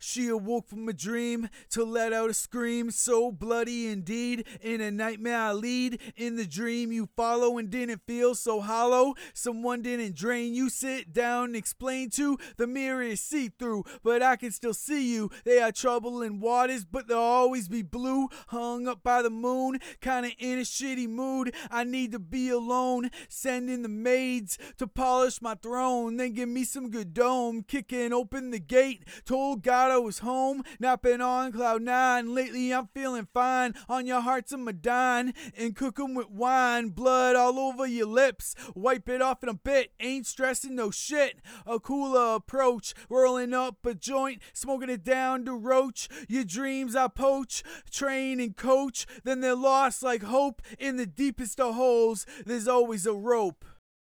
She awoke from a dream to let out a scream so bloody indeed. In a nightmare I lead. In the dream you follow and didn't feel so hollow. Someone didn't drain you. Sit down and explain to. The mirror is see-through, but I can still see you. They are troubling waters, but they'll always be blue. Hung up by the moon, kinda in a shitty mood. I need to be alone. Sending the maids to polish my throne. Then give me some good dome. Kicking open the gate. Told God I was home. Not been on cloud nine. Lately I'm feeling fine. On your heart's a Madine. And cook 'em with wine. Blood all over your lips. Wipe it off in a bit. Ain't stressing no shit. A cooler approach. Rolling up a joint. Smoking it down to roach. Your dreams I poach. Train and coach. Then they're lost like hope. In the deepest of holes, there's always a rope.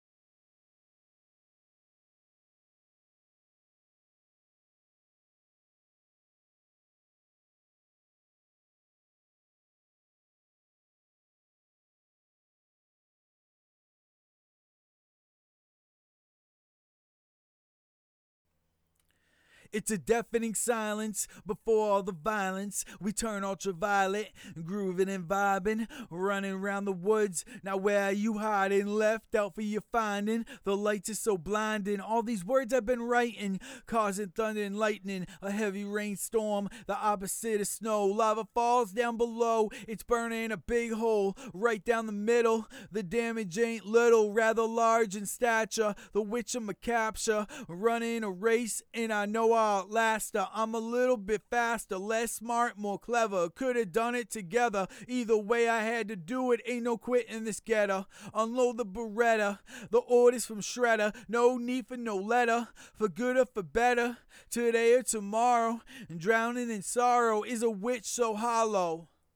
It's a deafening silence before all the violence. We turn ultraviolet, grooving and vibing, running around the woods. Now where are you hiding? Left out for your finding. The lights are so blinding. All these words I've been writing, causing thunder and lightning. A heavy rainstorm, the opposite of snow. Lava falls down below. It's burning a big hole right down the middle. The damage ain't little, rather large in stature. The witch I'ma capture, running a race, and I know outlast her. I'm a little bit faster, less smart, more clever. Could've done it together. Either way I had to do it. Ain't no quitting this getter. Unload the Beretta. The orders from Shredder. No need for no letter. For good or for better. Today or tomorrow. Drowning in sorrow is a witch so hollow.